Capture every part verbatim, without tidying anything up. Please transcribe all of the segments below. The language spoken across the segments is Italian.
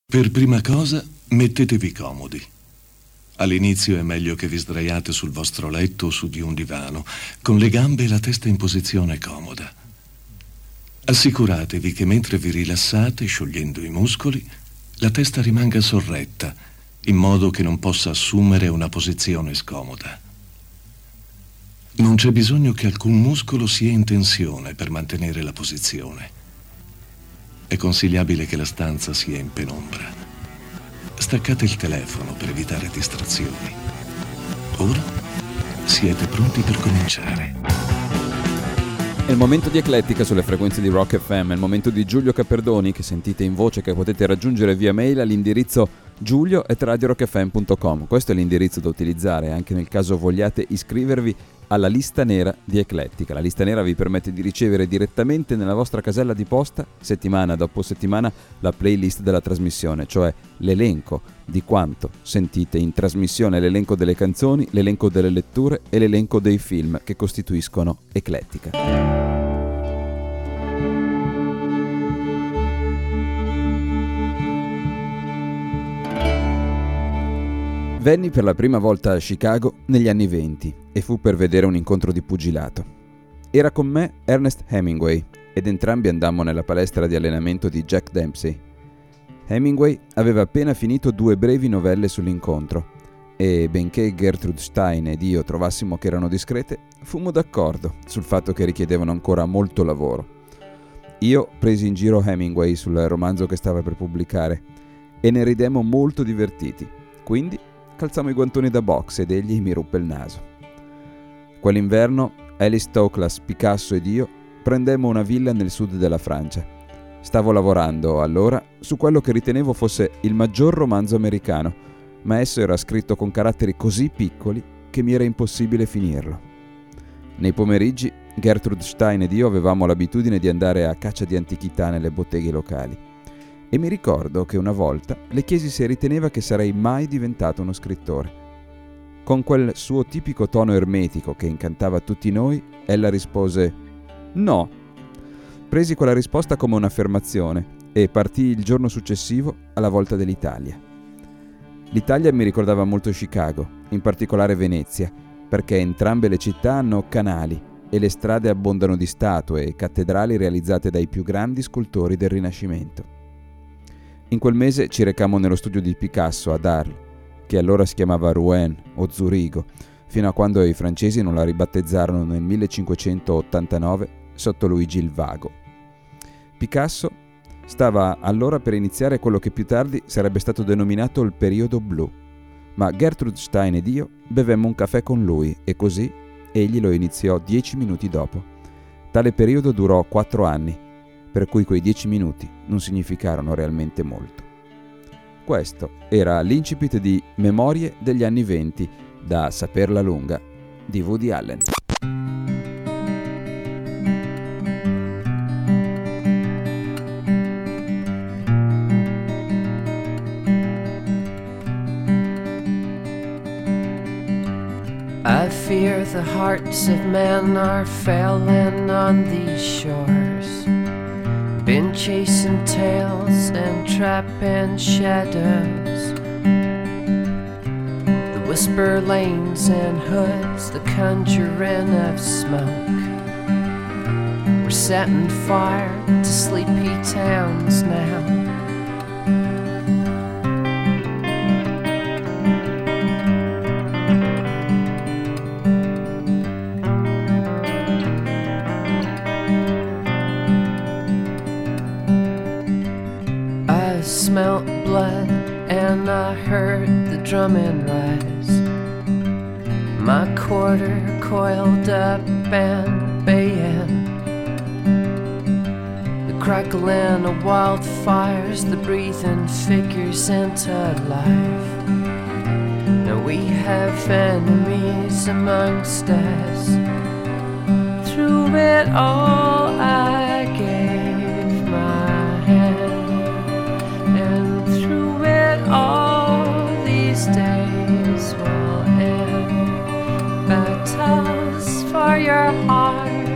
Per prima cosa, mettetevi comodi. All'inizio è meglio che vi sdraiate sul vostro letto o su di un divano, con le gambe e la testa in posizione comoda. Assicuratevi che mentre vi rilassate, sciogliendo i muscoli, la testa rimanga sorretta, in modo che non possa assumere una posizione scomoda. Non c'è bisogno che alcun muscolo sia in tensione per mantenere la posizione. È consigliabile che la stanza sia in penombra. Staccate il telefono per evitare distrazioni. Ora siete pronti per cominciare. È il momento di Eclettica sulle frequenze di Rock F M, è il momento di Giulio Caperdoni, che sentite in voce, che potete raggiungere via mail all'indirizzo giulio at radio rock f m punto com. Questo è l'indirizzo da utilizzare anche nel caso vogliate iscrivervi alla lista nera di Eclettica. La lista nera vi permette di ricevere direttamente nella vostra casella di posta, settimana dopo settimana, la playlist della trasmissione, cioè l'elenco di quanto sentite in trasmissione, l'elenco delle canzoni, l'elenco delle letture e l'elenco dei film che costituiscono Eclettica. Venni per la prima volta a Chicago negli anni venti e fu per vedere un incontro di pugilato. Era con me Ernest Hemingway ed entrambi andammo nella palestra di allenamento di Jack Dempsey. Hemingway aveva appena finito due brevi novelle sull'incontro e, benché Gertrude Stein ed io trovassimo che erano discrete, fummo d'accordo sul fatto che richiedevano ancora molto lavoro. Io presi in giro Hemingway sul romanzo che stava per pubblicare e ne ridemmo molto divertiti, quindi calzammo i guantoni da box ed egli mi ruppe il naso. Quell'inverno Alice Toklas, Picasso ed io prendemmo una villa nel sud della Francia. Stavo lavorando allora su quello che ritenevo fosse il maggior romanzo americano, ma esso era scritto con caratteri così piccoli che mi era impossibile finirlo. Nei pomeriggi Gertrude Stein ed io avevamo l'abitudine di andare a caccia di antichità nelle botteghe locali. E mi ricordo che una volta le chiesi se riteneva che sarei mai diventato uno scrittore. Con quel suo tipico tono ermetico che incantava tutti noi, ella rispose «No». Presi quella risposta come un'affermazione e partii il giorno successivo alla volta dell'Italia. L'Italia mi ricordava molto Chicago, in particolare Venezia, perché entrambe le città hanno canali e le strade abbondano di statue e cattedrali realizzate dai più grandi scultori del Rinascimento. In quel mese ci recammo nello studio di Picasso ad Arles, che allora si chiamava Rouen o Zurigo, fino a quando i francesi non la ribattezzarono nel millecinquecentottantanove sotto Luigi il Vago. Picasso stava allora per iniziare quello che più tardi sarebbe stato denominato il periodo blu, ma Gertrude Stein ed io bevemmo un caffè con lui e così egli lo iniziò dieci minuti dopo. Tale periodo durò quattro anni, per cui quei dieci minuti non significarono realmente molto. Questo era l'incipit di Memorie degli anni venti, da Saperla lunga, di Woody Allen. I fear the hearts of men are failing on these shores. Been chasing tails and trapping shadows. The whisper lanes and hoods, the conjuring of smoke. We're setting fire to sleepy towns now. Smelt blood and I heard the drumming rise. My quarter coiled up and baying. The crackling of wildfires, the breathing figures into life. Now we have enemies amongst us. Through it all I gave my hand. All these days will end. Battles for your heart,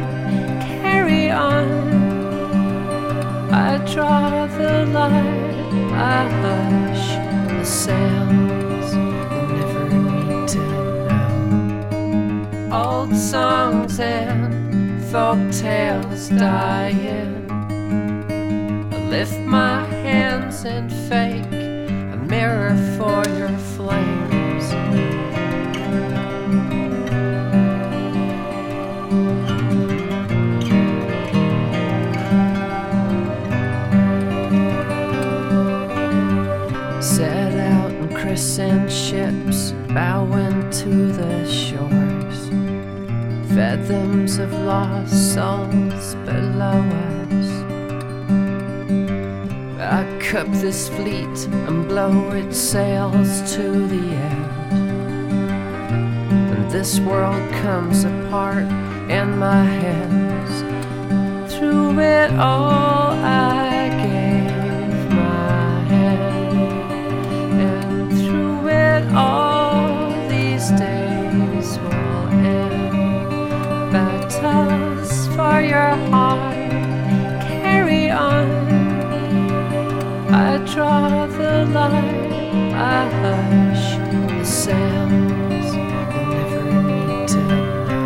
carry on. I draw the line, I I hush the sounds you'll never need to know. Old songs and folk tales dying. I lift my hands and fake a mirror for your flames. Set out in crescent ships, bowing to the shores. Fathoms of lost souls below us. I cup this fleet and blow its sails to the end. And this world comes apart in my hands. Through it all I gave my hand. And through it all these days will end. Battles for your heart, carry on. I draw the line, I hush the sounds you'll never need to know.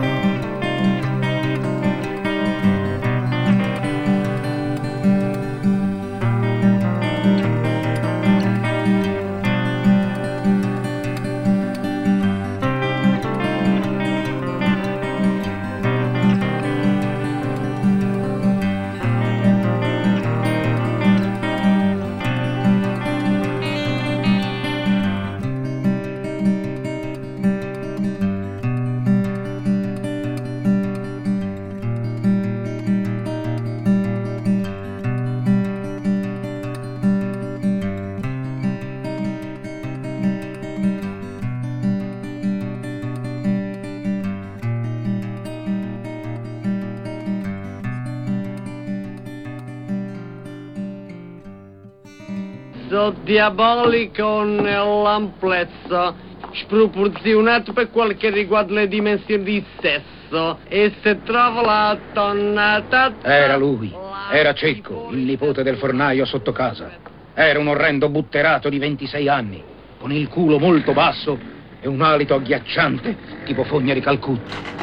Diabolico nell'amplezza, sproporzionato per quel che riguarda le dimensioni di sesso, e se trova la tonnata... Era lui, era Cecco, il nipote del fornaio sotto casa. Era un orrendo butterato di ventisei anni, con il culo molto basso e un alito agghiacciante, tipo fogna di Calcutta.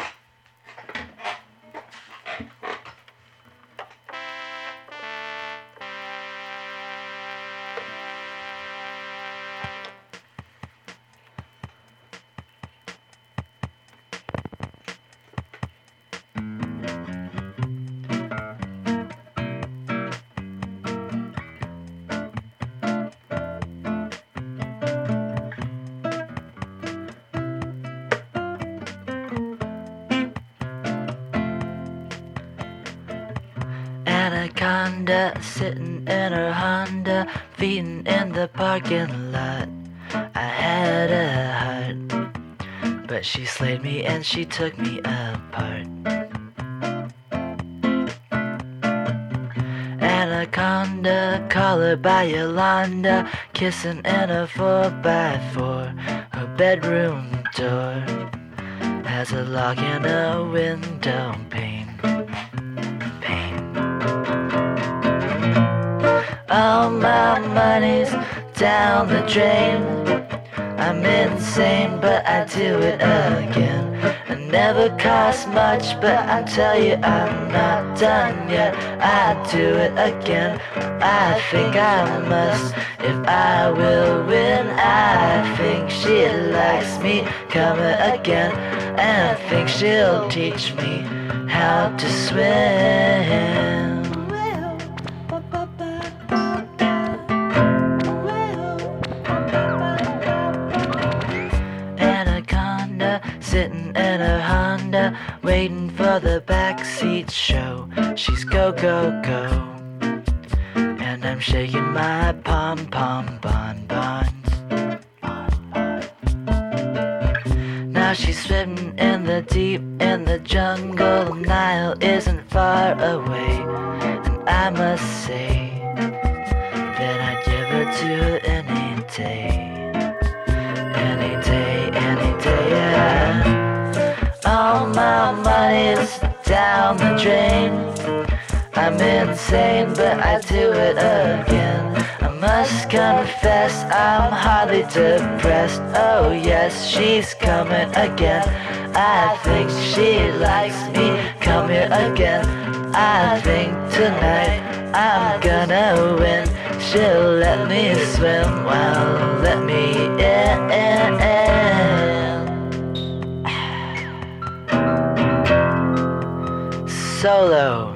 Anaconda sitting in her Honda, feeding in the parking lot. I had a heart, but she slayed me and she took me apart. Anaconda, call her by Yolanda, kissing in a four by four. Her bedroom door has a lock and a window pane. All my money's down the drain. I'm insane, but I do it again. It never costs much, but I tell you I'm not done yet. I do it again. I think I must, if I will win. I think she likes me coming again, and I think she'll teach me how to swim. Sitting in her Honda, waiting for the backseat show. She's go, go, go, and I'm shaking my pom-pom bonbons. Now she's swimming in the deep, in the jungle. Nile isn't far away, and I must say that I'd give her to any day. Any day, any day, yeah. All my money's down the drain. I'm insane, but I do it again. I'm must confess I'm hardly depressed. Oh yes, she's coming again. I think she likes me. Come here again. I think tonight I'm gonna win. She'll let me swim. Well, let me in. Solo.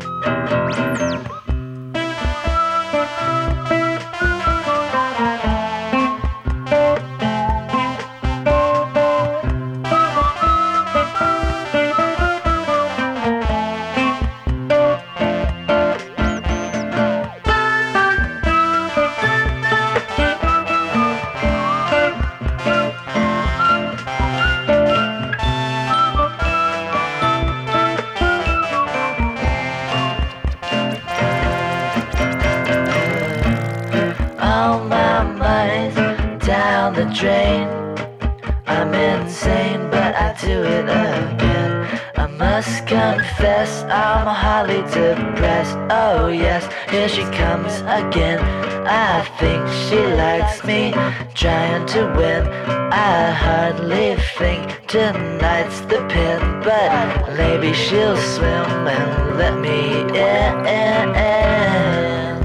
Drain. I'm insane, but I do it again. I must confess, I'm hardly depressed. Oh yes, here she comes again. I think she likes me, trying to win. I hardly think tonight's the pin, but maybe she'll swim and let me in.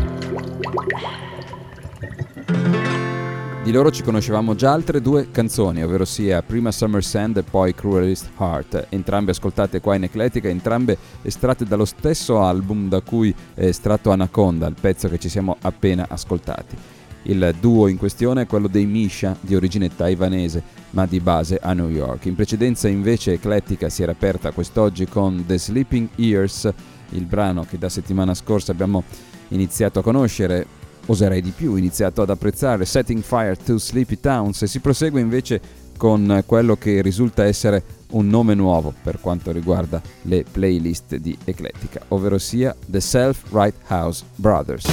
Di loro ci conoscevamo già altre due canzoni, ovvero sia prima Summer Sand e poi Cruelest Heart, entrambe ascoltate qua in Eclettica, entrambe estratte dallo stesso album da cui è estratto Anaconda, il pezzo che ci siamo appena ascoltati. Il duo in questione è quello dei Misha, di origine taiwanese, ma di base a New York. In precedenza invece Eclettica si era aperta quest'oggi con The Sleeping Ears, il brano che da settimana scorsa abbiamo iniziato a conoscere, oserei di più, iniziato ad apprezzare, Setting Fire to Sleepy Towns, e si prosegue invece con quello che risulta essere un nome nuovo per quanto riguarda le playlist di Eclettica, ovvero sia The Self-Right House Brothers.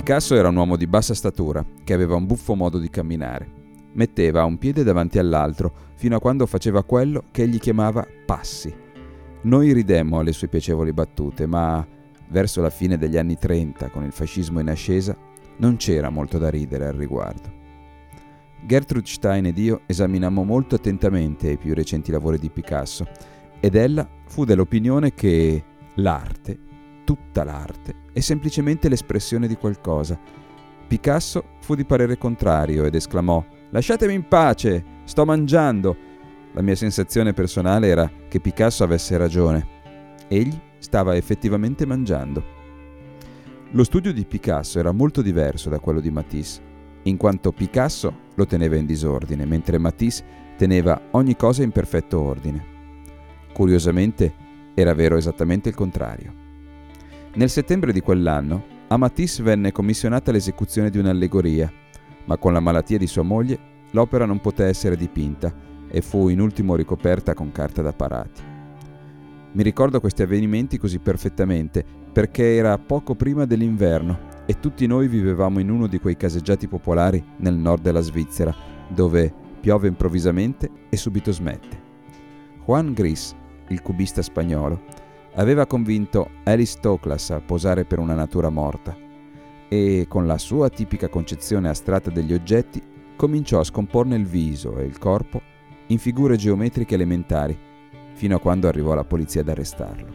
Picasso era un uomo di bassa statura, che aveva un buffo modo di camminare. Metteva un piede davanti all'altro, fino a quando faceva quello che egli chiamava passi. Noi ridemmo alle sue piacevoli battute, ma verso la fine degli anni trenta, con il fascismo in ascesa, non c'era molto da ridere al riguardo. Gertrude Stein ed io esaminammo molto attentamente i più recenti lavori di Picasso, ed ella fu dell'opinione che l'arte, tutta l'arte, è semplicemente l'espressione di qualcosa. Picasso fu di parere contrario ed esclamò: «Lasciatemi in pace, sto mangiando!» La mia sensazione personale era che Picasso avesse ragione. Egli stava effettivamente mangiando. Lo studio di Picasso era molto diverso da quello di Matisse, in quanto Picasso lo teneva in disordine, mentre Matisse teneva ogni cosa in perfetto ordine. Curiosamente, era vero esattamente il contrario. Nel settembre di quell'anno, a Matisse venne commissionata l'esecuzione di un'allegoria, ma con la malattia di sua moglie l'opera non poté essere dipinta e fu in ultimo ricoperta con carta da parati. Mi ricordo questi avvenimenti così perfettamente perché era poco prima dell'inverno e tutti noi vivevamo in uno di quei caseggiati popolari nel nord della Svizzera, dove piove improvvisamente e subito smette. Juan Gris, il cubista spagnolo, aveva convinto Alice Toklas a posare per una natura morta e, con la sua tipica concezione astratta degli oggetti, cominciò a scomporne il viso e il corpo in figure geometriche elementari, fino a quando arrivò la polizia ad arrestarlo.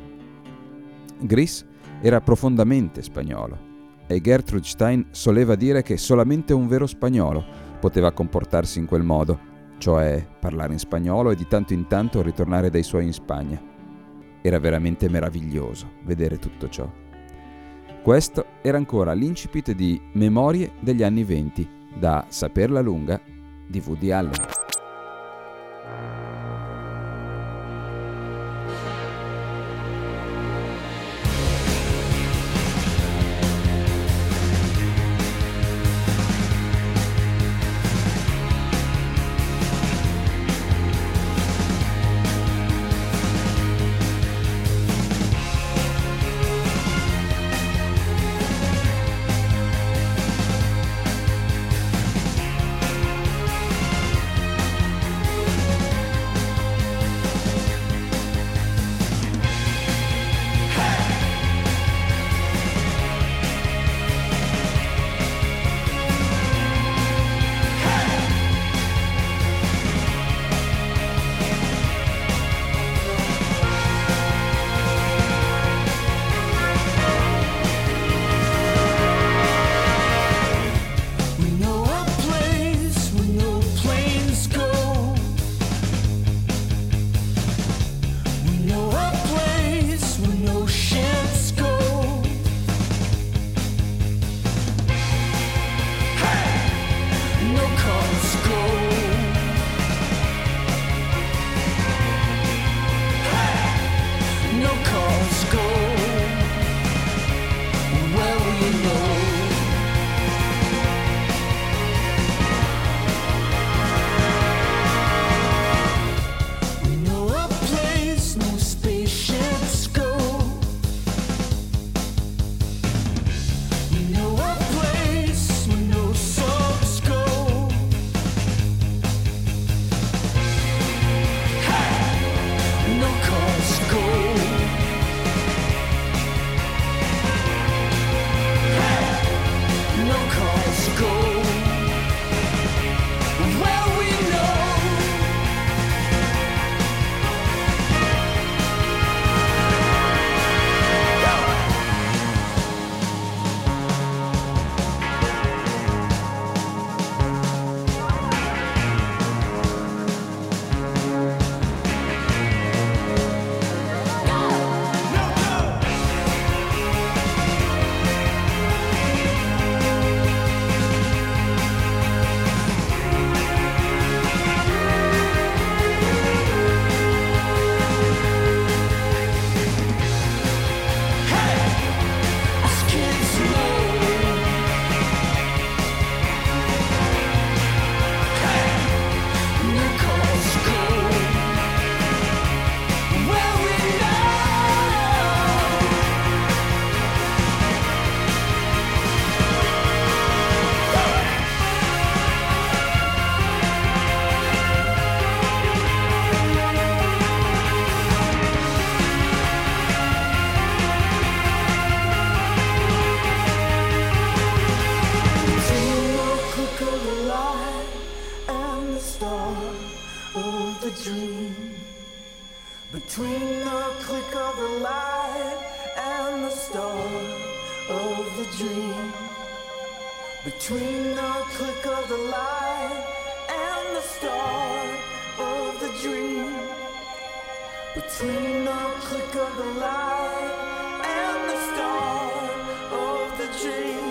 Gris era profondamente spagnolo e Gertrude Stein soleva dire che solamente un vero spagnolo poteva comportarsi in quel modo, cioè parlare in spagnolo e di tanto in tanto ritornare dai suoi in Spagna. Era veramente meraviglioso vedere tutto ciò. Questo era ancora l'incipit di Memorie degli anni venti, da Saperla lunga di Woody Allen. the dream, between the click of the light and the start of the dream, between the click of the light and the start of the dream, between the click of the light and the start of the dream.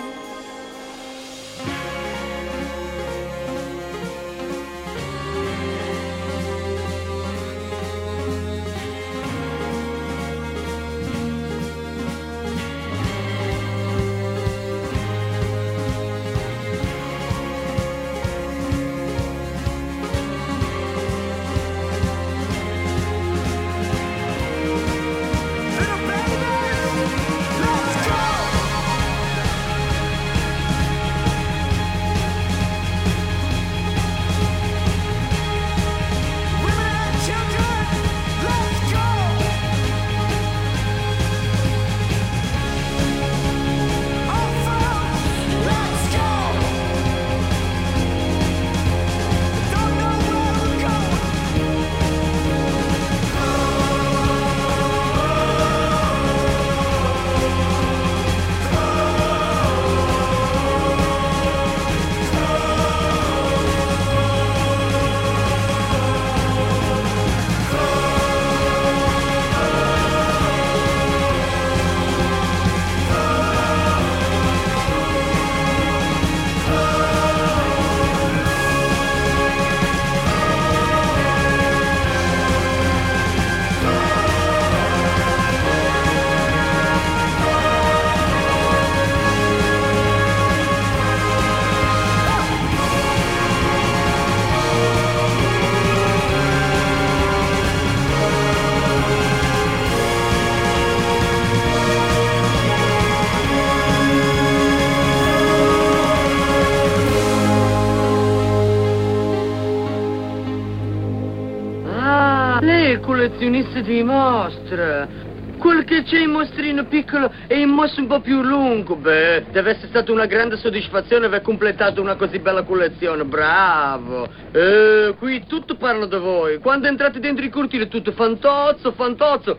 Collezionista di mostre. Quel che c'è in mostrino piccolo e in mostro un po' più lungo. Beh, deve essere stata una grande soddisfazione aver completato una così bella collezione. Bravo. Eh, qui tutto parla da voi. Quando entrate dentro il cortile tutto fantozzo, fantozzo.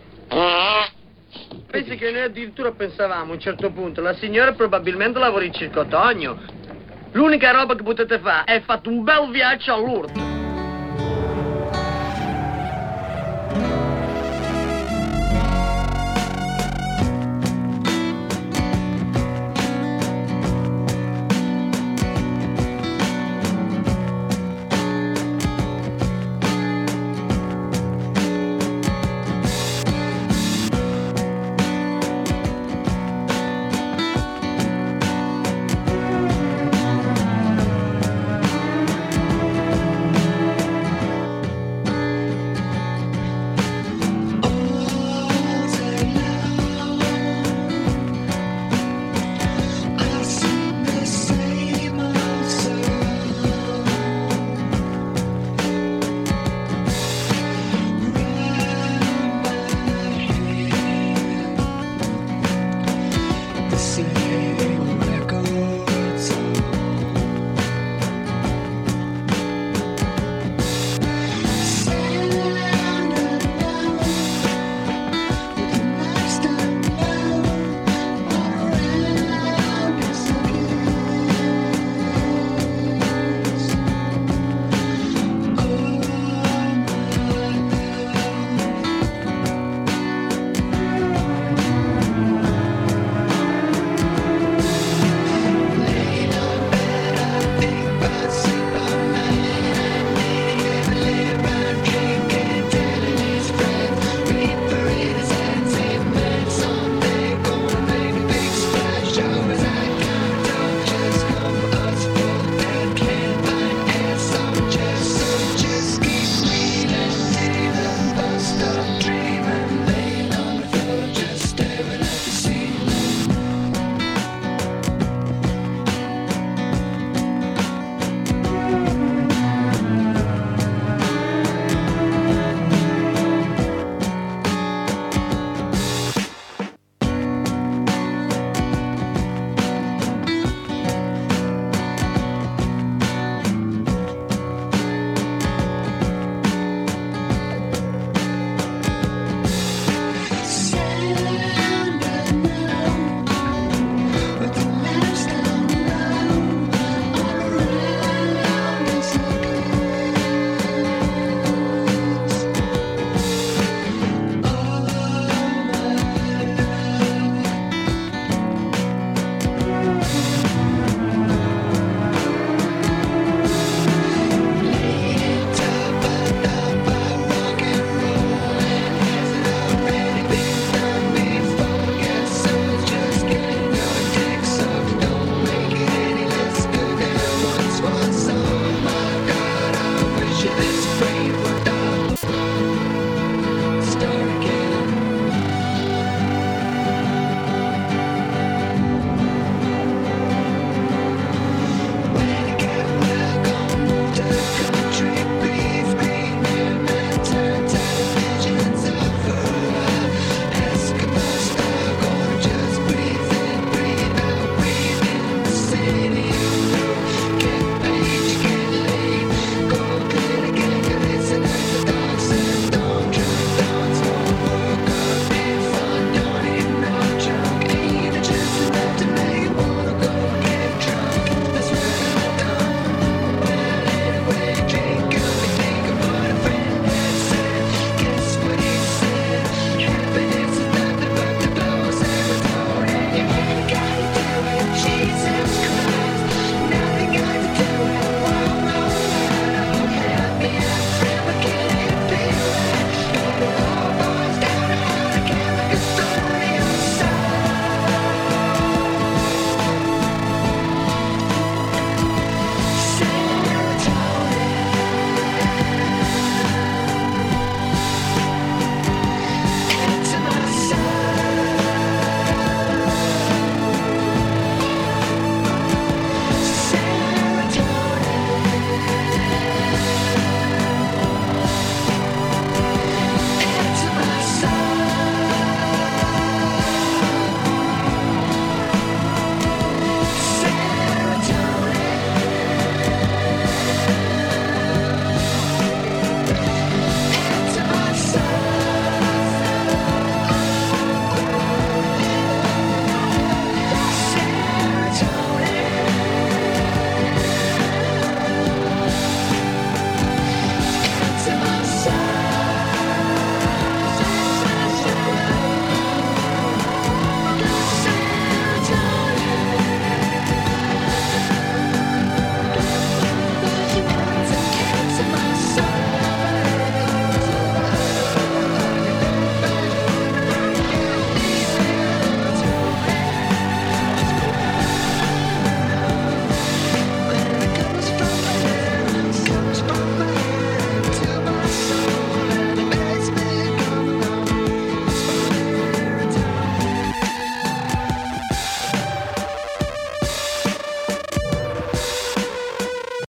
Pensi che noi addirittura pensavamo a un certo punto la signora probabilmente lavora in circotogno. L'unica roba che potete fare è fatto un bel viaggio a Lourdes.